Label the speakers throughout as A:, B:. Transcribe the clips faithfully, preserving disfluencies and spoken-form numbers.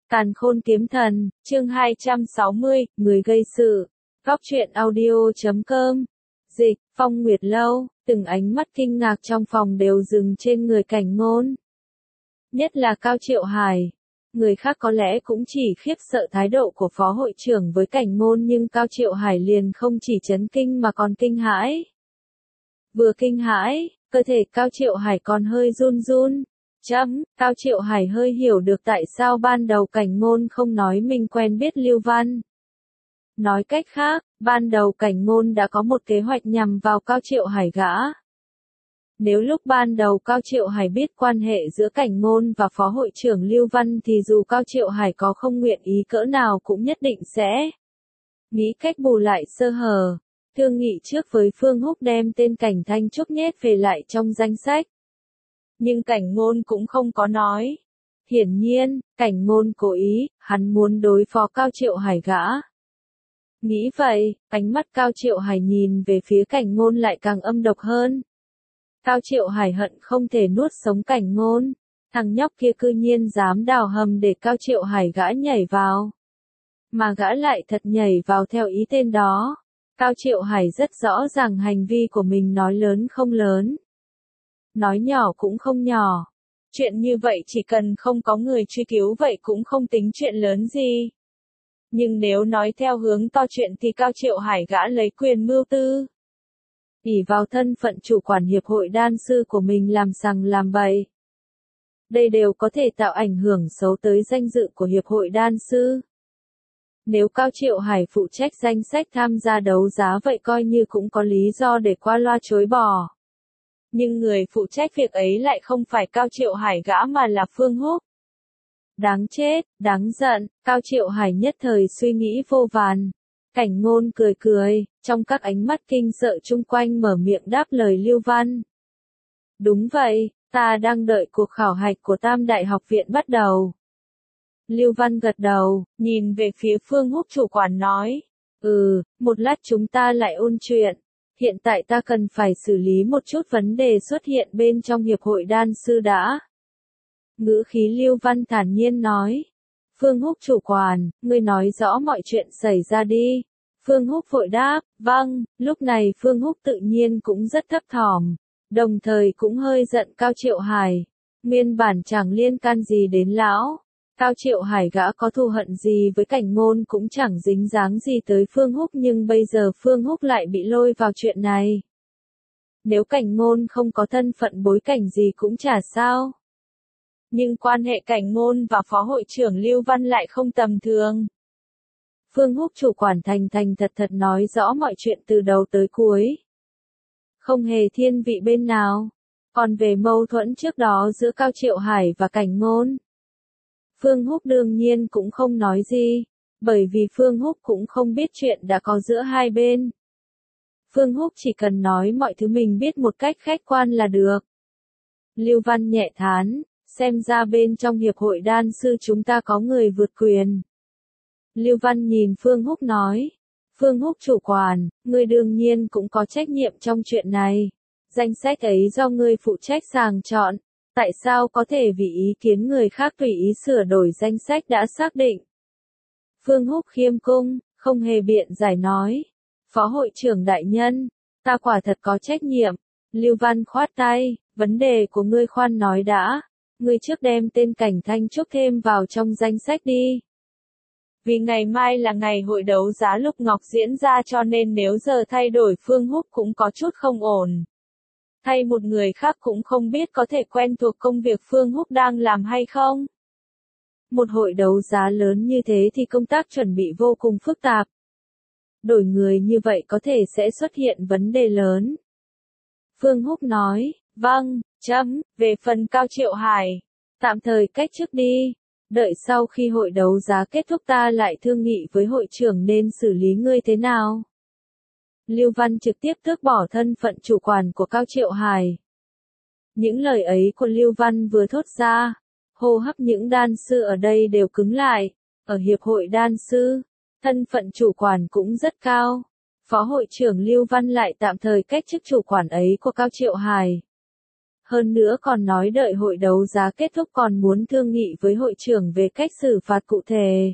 A: Càn khôn kiếm thần, chương hai trăm sáu mươi, người gây sự. Góc truyện audio chấm com. Dịch, Phong Nguyệt Lâu, từng ánh mắt kinh ngạc trong phòng đều dừng trên người Cảnh Ngôn. Nhất là Cao Triệu Hải. Người khác có lẽ cũng chỉ khiếp sợ thái độ của phó hội trưởng với Cảnh Ngôn, nhưng Cao Triệu Hải liền không chỉ chấn kinh mà còn kinh hãi. Vừa kinh hãi, cơ thể Cao Triệu Hải còn hơi run run. Chấm, Cao Triệu Hải hơi hiểu được tại sao ban đầu Cảnh Ngôn không nói mình quen biết Lưu Văn. Nói cách khác, ban đầu Cảnh Ngôn đã có một kế hoạch nhằm vào Cao Triệu Hải gã. Nếu lúc ban đầu Cao Triệu Hải biết quan hệ giữa Cảnh Ngôn và phó hội trưởng Lưu Văn thì dù Cao Triệu Hải có không nguyện ý cỡ nào cũng nhất định sẽ nghĩ cách bù lại sơ hở, thương nghị trước với Phương Húc đem tên Cảnh Thanh Trúc nhét về lại trong danh sách. Nhưng Cảnh Ngôn cũng không có nói. Hiển nhiên, Cảnh Ngôn cố ý, hắn muốn đối phó Cao Triệu Hải gã. Nghĩ vậy, ánh mắt Cao Triệu Hải nhìn về phía Cảnh Ngôn lại càng âm độc hơn. Cao Triệu Hải hận không thể nuốt sống Cảnh Ngôn. Thằng nhóc kia cư nhiên dám đào hầm để Cao Triệu Hải gã nhảy vào. Mà gã lại thật nhảy vào theo ý tên đó. Cao Triệu Hải rất rõ ràng hành vi của mình nói lớn không lớn. Nói nhỏ cũng không nhỏ. Chuyện như vậy chỉ cần không có người truy cứu vậy cũng không tính chuyện lớn gì. Nhưng nếu nói theo hướng to chuyện thì Cao Triệu Hải gã lấy quyền mưu tư. ỷ vào thân phận chủ quản hiệp hội đan sư của mình làm sằng làm bậy. Đây đều có thể tạo ảnh hưởng xấu tới danh dự của hiệp hội đan sư. Nếu Cao Triệu Hải phụ trách danh sách tham gia đấu giá vậy coi như cũng có lý do để qua loa chối bỏ. Nhưng người phụ trách việc ấy lại không phải Cao Triệu Hải gã mà là Phương Húc. Đáng chết, đáng giận, Cao Triệu Hải nhất thời suy nghĩ vô vàn. Cảnh Ngôn cười cười, trong các ánh mắt kinh sợ chung quanh mở miệng đáp lời Lưu Văn. Đúng vậy, ta đang đợi cuộc khảo hạch của Tam Đại học viện bắt đầu. Lưu Văn gật đầu, nhìn về phía Phương Húc chủ quản nói. Ừ, một lát chúng ta lại ôn chuyện. Hiện tại ta cần phải xử lý một chút vấn đề xuất hiện bên trong hiệp hội đan sư đã. Ngữ khí Lưu Văn thản nhiên nói. Phương Húc chủ quản, ngươi nói rõ mọi chuyện xảy ra đi. Phương Húc vội đáp, vâng, lúc này Phương Húc tự nhiên cũng rất thấp thỏm, đồng thời cũng hơi giận Cao Triệu Hải. Nguyên bản chẳng liên can gì đến lão. Cao Triệu Hải gã có thù hận gì với Cảnh Ngôn cũng chẳng dính dáng gì tới Phương Húc, nhưng bây giờ Phương Húc lại bị lôi vào chuyện này. Nếu Cảnh Ngôn không có thân phận bối cảnh gì cũng chả sao. Nhưng quan hệ Cảnh Ngôn và phó hội trưởng Lưu Văn lại không tầm thường. Phương Húc chủ quản thành thành thật thật nói rõ mọi chuyện từ đầu tới cuối. Không hề thiên vị bên nào. Còn về mâu thuẫn trước đó giữa Cao Triệu Hải và Cảnh Ngôn, Phương Húc đương nhiên cũng không nói gì, bởi vì Phương Húc cũng không biết chuyện đã có giữa hai bên. Phương Húc chỉ cần nói mọi thứ mình biết một cách khách quan là được. Lưu Văn nhẹ thán, xem ra bên trong hiệp hội đan sư chúng ta có người vượt quyền. Lưu Văn nhìn Phương Húc nói, Phương Húc chủ quản, ngươi đương nhiên cũng có trách nhiệm trong chuyện này. Danh sách ấy do ngươi phụ trách sàng chọn. Tại sao có thể vì ý kiến người khác tùy ý sửa đổi danh sách đã xác định? Phương Húc khiêm cung, không hề biện giải nói. Phó hội trưởng đại nhân, ta quả thật có trách nhiệm. Lưu Văn khoát tay, vấn đề của ngươi khoan nói đã. Ngươi trước đem tên Cảnh Thanh Trúc thêm vào trong danh sách đi. Vì ngày mai là ngày hội đấu giá Lục Ngọc diễn ra cho nên nếu giờ thay đổi Phương Húc cũng có chút không ổn. Thay một người khác cũng không biết có thể quen thuộc công việc Phương Húc đang làm hay không. Một hội đấu giá lớn như thế thì công tác chuẩn bị vô cùng phức tạp. Đổi người như vậy có thể sẽ xuất hiện vấn đề lớn. Phương Húc nói, vâng, chấm, về phần Cao Triệu Hải, tạm thời cách chức đi. Đợi sau khi hội đấu giá kết thúc ta lại thương nghị với hội trưởng nên xử lý ngươi thế nào. Lưu Văn trực tiếp tước bỏ thân phận chủ quản của Cao Triệu Hải. Những lời ấy của Lưu Văn vừa thốt ra, hô hấp những đan sư ở đây đều cứng lại. Ở hiệp hội đan sư, thân phận chủ quản cũng rất cao. Phó hội trưởng Lưu Văn lại tạm thời cách chức chủ quản ấy của Cao Triệu Hải. Hơn nữa còn nói đợi hội đấu giá kết thúc còn muốn thương nghị với hội trưởng về cách xử phạt cụ thể.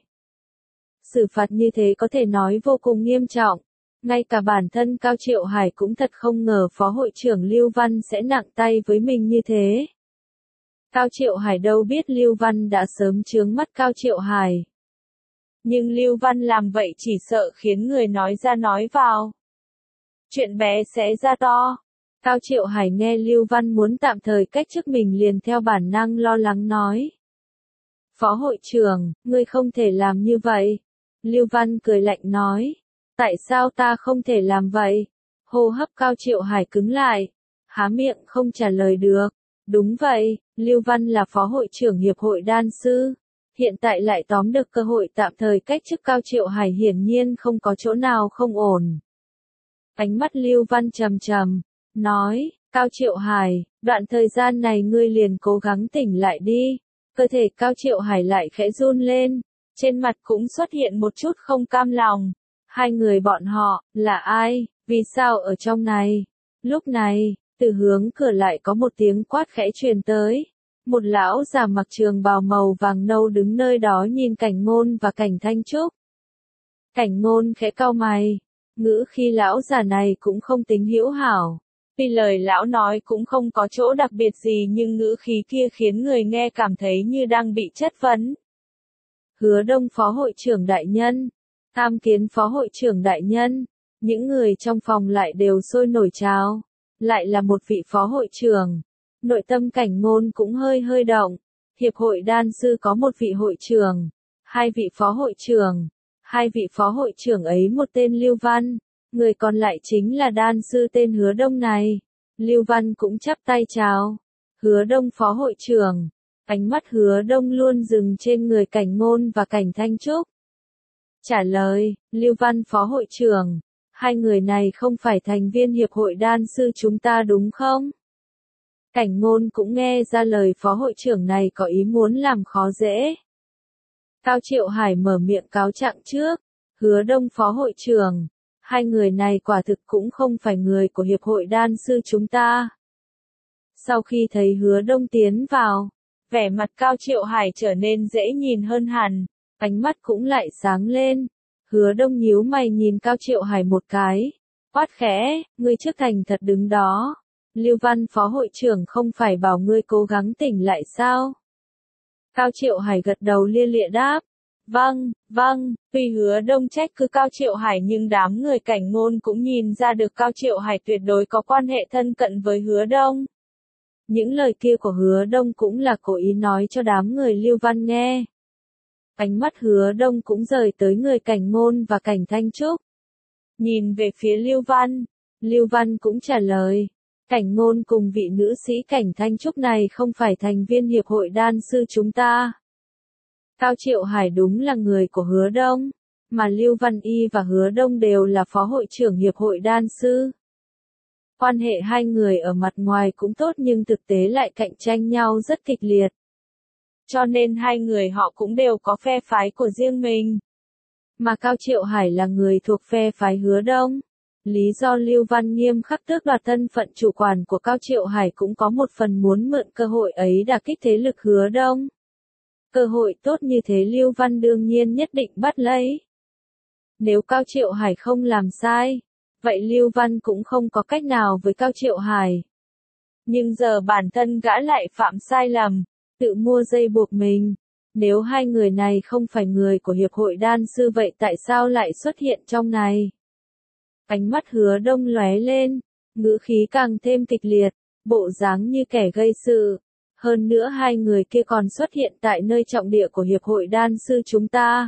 A: Xử phạt như thế có thể nói vô cùng nghiêm trọng. Ngay cả bản thân Cao Triệu Hải cũng thật không ngờ Phó hội trưởng Lưu Văn sẽ nặng tay với mình như thế. Cao Triệu Hải đâu biết Lưu Văn đã sớm chướng mắt Cao Triệu Hải. Nhưng Lưu Văn làm vậy chỉ sợ khiến người nói ra nói vào. Chuyện bé sẽ ra to. Cao Triệu Hải nghe Lưu Văn muốn tạm thời cách chức mình liền theo bản năng lo lắng nói. Phó hội trưởng, ngươi không thể làm như vậy. Lưu Văn cười lạnh nói. Tại sao ta không thể làm vậy? Hô hấp Cao Triệu Hải cứng lại. Há miệng không trả lời được. Đúng vậy, Lưu Văn là phó hội trưởng Hiệp hội Đan Sư. Hiện tại lại tóm được cơ hội tạm thời cách chức Cao Triệu Hải hiển nhiên không có chỗ nào không ổn. Ánh mắt Lưu Văn trầm trầm, nói, Cao Triệu Hải, đoạn thời gian này ngươi liền cố gắng tỉnh lại đi. Cơ thể Cao Triệu Hải lại khẽ run lên, trên mặt cũng xuất hiện một chút không cam lòng. Hai người bọn họ, là ai, vì sao ở trong này? Lúc này, từ hướng cửa lại có một tiếng quát khẽ truyền tới. Một lão già mặc trường bào màu vàng nâu đứng nơi đó nhìn Cảnh Ngôn và Cảnh Thanh Trúc. Cảnh Ngôn khẽ cau mày, ngữ khi lão già này cũng không tính hữu hảo. Vì lời lão nói cũng không có chỗ đặc biệt gì nhưng ngữ khí kia khiến người nghe cảm thấy như đang bị chất vấn. Hứa Đông phó hội trưởng đại nhân, Tam Kiến phó hội trưởng đại nhân, những người trong phòng lại đều sôi nổi chào. Lại là một vị phó hội trưởng. Nội tâm Cảnh Ngôn cũng hơi hơi động. Hiệp hội đan sư có một vị hội trưởng, hai vị phó hội trưởng. Hai vị phó hội trưởng ấy một tên Lưu Văn, người còn lại chính là đan sư tên Hứa Đông này. Lưu Văn cũng chắp tay chào. Hứa Đông phó hội trưởng. Ánh mắt Hứa Đông luôn dừng trên người Cảnh Ngôn và Cảnh Thanh Trúc. Trả lời, Lưu Văn phó hội trưởng. Hai người này không phải thành viên hiệp hội đan sư chúng ta đúng không? Cảnh Ngôn cũng nghe ra lời phó hội trưởng này có ý muốn làm khó dễ. Cao Triệu Hải mở miệng cáo trạng trước. Hứa Đông phó hội trưởng. Hai người này quả thực cũng không phải người của hiệp hội đan sư chúng ta. Sau khi thấy Hứa Đông tiến vào, vẻ mặt Cao Triệu Hải trở nên dễ nhìn hơn hẳn. Ánh mắt cũng lại sáng lên. Hứa Đông nhíu mày nhìn Cao Triệu Hải một cái. Quát khẽ, ngươi trước thành thật đứng đó. Lưu Văn phó hội trưởng không phải bảo ngươi cố gắng tỉnh lại sao? Cao Triệu Hải gật đầu lia lịa đáp. Vâng, vâng, tuy Hứa Đông trách cứ Cao Triệu Hải nhưng đám người Cảnh Ngôn cũng nhìn ra được Cao Triệu Hải tuyệt đối có quan hệ thân cận với Hứa Đông. Những lời kia của Hứa Đông cũng là cố ý nói cho đám người Lưu Văn nghe. Ánh mắt Hứa Đông cũng rời tới người Cảnh Ngôn và Cảnh Thanh Trúc. Nhìn về phía Lưu Văn, Lưu Văn cũng trả lời. Cảnh Ngôn cùng vị nữ sĩ Cảnh Thanh Trúc này không phải thành viên hiệp hội đan sư chúng ta. Cao Triệu Hải đúng là người của Hứa Đông, mà Lưu Văn Y và Hứa Đông đều là phó hội trưởng hiệp hội đan sư. Quan hệ hai người ở mặt ngoài cũng tốt nhưng thực tế lại cạnh tranh nhau rất kịch liệt. Cho nên hai người họ cũng đều có phe phái của riêng mình. Mà Cao Triệu Hải là người thuộc phe phái Hứa Đông. Lý do Lưu Văn nghiêm khắc tước đoạt thân phận chủ quản của Cao Triệu Hải cũng có một phần muốn mượn cơ hội ấy đả kích thế lực Hứa Đông. Cơ hội tốt như thế Lưu Văn đương nhiên nhất định bắt lấy. Nếu Cao Triệu Hải không làm sai, vậy Lưu Văn cũng không có cách nào với Cao Triệu Hải. Nhưng giờ bản thân gã lại phạm sai lầm, tự mua dây buộc mình. Nếu hai người này không phải người của hiệp hội đan sư vậy tại sao lại xuất hiện trong này? Ánh mắt Hứa Đông lóe lên, ngữ khí càng thêm kịch liệt, bộ dáng như kẻ gây sự. Hơn nữa hai người kia còn xuất hiện tại nơi trọng địa của hiệp hội đan sư chúng ta.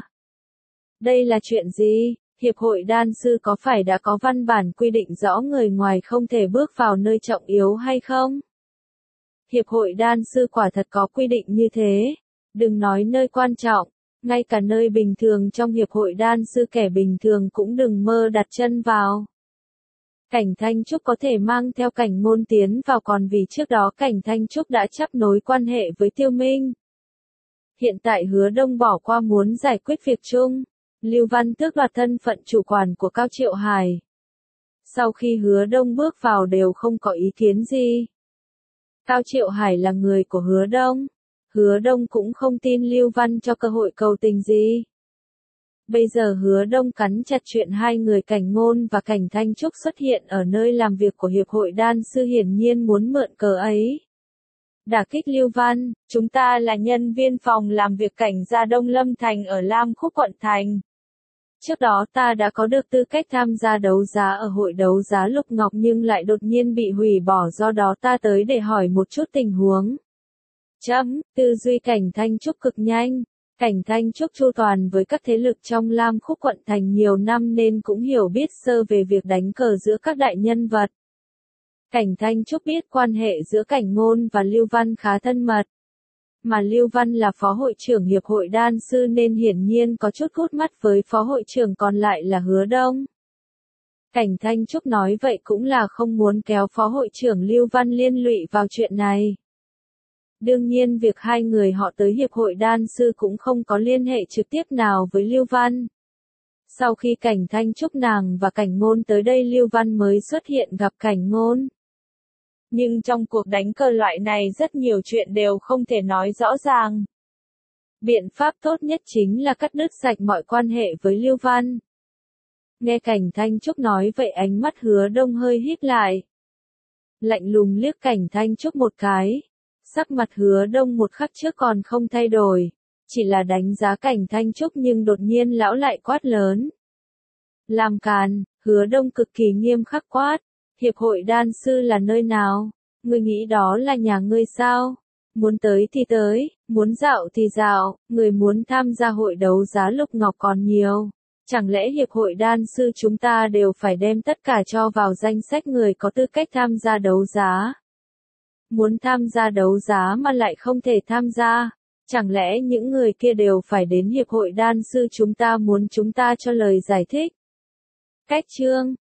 A: Đây là chuyện gì? Hiệp hội đan sư có phải đã có văn bản quy định rõ người ngoài không thể bước vào nơi trọng yếu hay không? Hiệp hội đan sư quả thật có quy định như thế. Đừng nói nơi quan trọng, ngay cả nơi bình thường trong hiệp hội đan sư kẻ bình thường cũng đừng mơ đặt chân vào. Cảnh Thanh Trúc có thể mang theo Cảnh Ngôn tiến vào còn vì trước đó Cảnh Thanh Trúc đã chấp nối quan hệ với Tiêu Minh. Hiện tại Hứa Đông bỏ qua muốn giải quyết việc chung. Lưu Văn tước đoạt thân phận chủ quản của Cao Triệu Hải. Sau khi Hứa Đông bước vào đều không có ý kiến gì. Cao Triệu Hải là người của Hứa Đông. Hứa Đông cũng không tin Lưu Văn cho cơ hội cầu tình gì. Bây giờ Hứa Đông cắn chặt chuyện hai người Cảnh Ngôn và Cảnh Thanh Trúc xuất hiện ở nơi làm việc của Hiệp hội Đan Sư, hiển nhiên muốn mượn cớ ấy đả kích Lưu Văn. Chúng ta là nhân viên phòng làm việc Cảnh gia Đông Lâm Thành ở Lam Khúc quận thành. Trước đó ta đã có được tư cách tham gia đấu giá ở hội đấu giá Lục Ngọc nhưng lại đột nhiên bị hủy bỏ, do đó ta tới để hỏi một chút tình huống. Chấm, tư duy Cảnh Thanh Trúc cực nhanh. Cảnh Thanh Trúc chu toàn với các thế lực trong Lam Khúc quận thành nhiều năm nên cũng hiểu biết sơ về việc đánh cờ giữa các đại nhân vật. Cảnh Thanh Trúc biết quan hệ giữa Cảnh Ngôn và Lưu Văn khá thân mật. Mà Lưu Văn là phó hội trưởng Hiệp hội Đan Sư nên hiển nhiên có chút hút mắt với phó hội trưởng còn lại là Hứa Đông. Cảnh Thanh Trúc nói vậy cũng là không muốn kéo phó hội trưởng Lưu Văn liên lụy vào chuyện này. Đương nhiên việc hai người họ tới Hiệp hội Đan Sư cũng không có liên hệ trực tiếp nào với Lưu Văn. Sau khi Cảnh Thanh Trúc nàng và Cảnh Ngôn tới đây, Lưu Văn mới xuất hiện gặp Cảnh Ngôn. Nhưng trong cuộc đánh cờ loại này rất nhiều chuyện đều không thể nói rõ ràng. Biện pháp tốt nhất chính là cắt đứt sạch mọi quan hệ với Lưu Văn. Nghe Cảnh Thanh Trúc nói vậy, ánh mắt Hứa Đông hơi híp lại. Lạnh lùng liếc Cảnh Thanh Trúc một cái. Sắc mặt Hứa Đông một khắc trước còn không thay đổi. Chỉ là đánh giá Cảnh Thanh Trúc nhưng đột nhiên lão lại quát lớn. Làm càn. Hứa Đông cực kỳ nghiêm khắc quát. Hiệp hội Đan Sư là nơi nào? Ngươi nghĩ đó là nhà ngươi sao? Muốn tới thì tới, muốn dạo thì dạo, người muốn tham gia hội đấu giá Lục Ngọc còn nhiều. Chẳng lẽ Hiệp hội Đan Sư chúng ta đều phải đem tất cả cho vào danh sách người có tư cách tham gia đấu giá? Muốn tham gia đấu giá mà lại không thể tham gia? Chẳng lẽ những người kia đều phải đến Hiệp hội Đan Sư chúng ta muốn chúng ta cho lời giải thích? Cách chương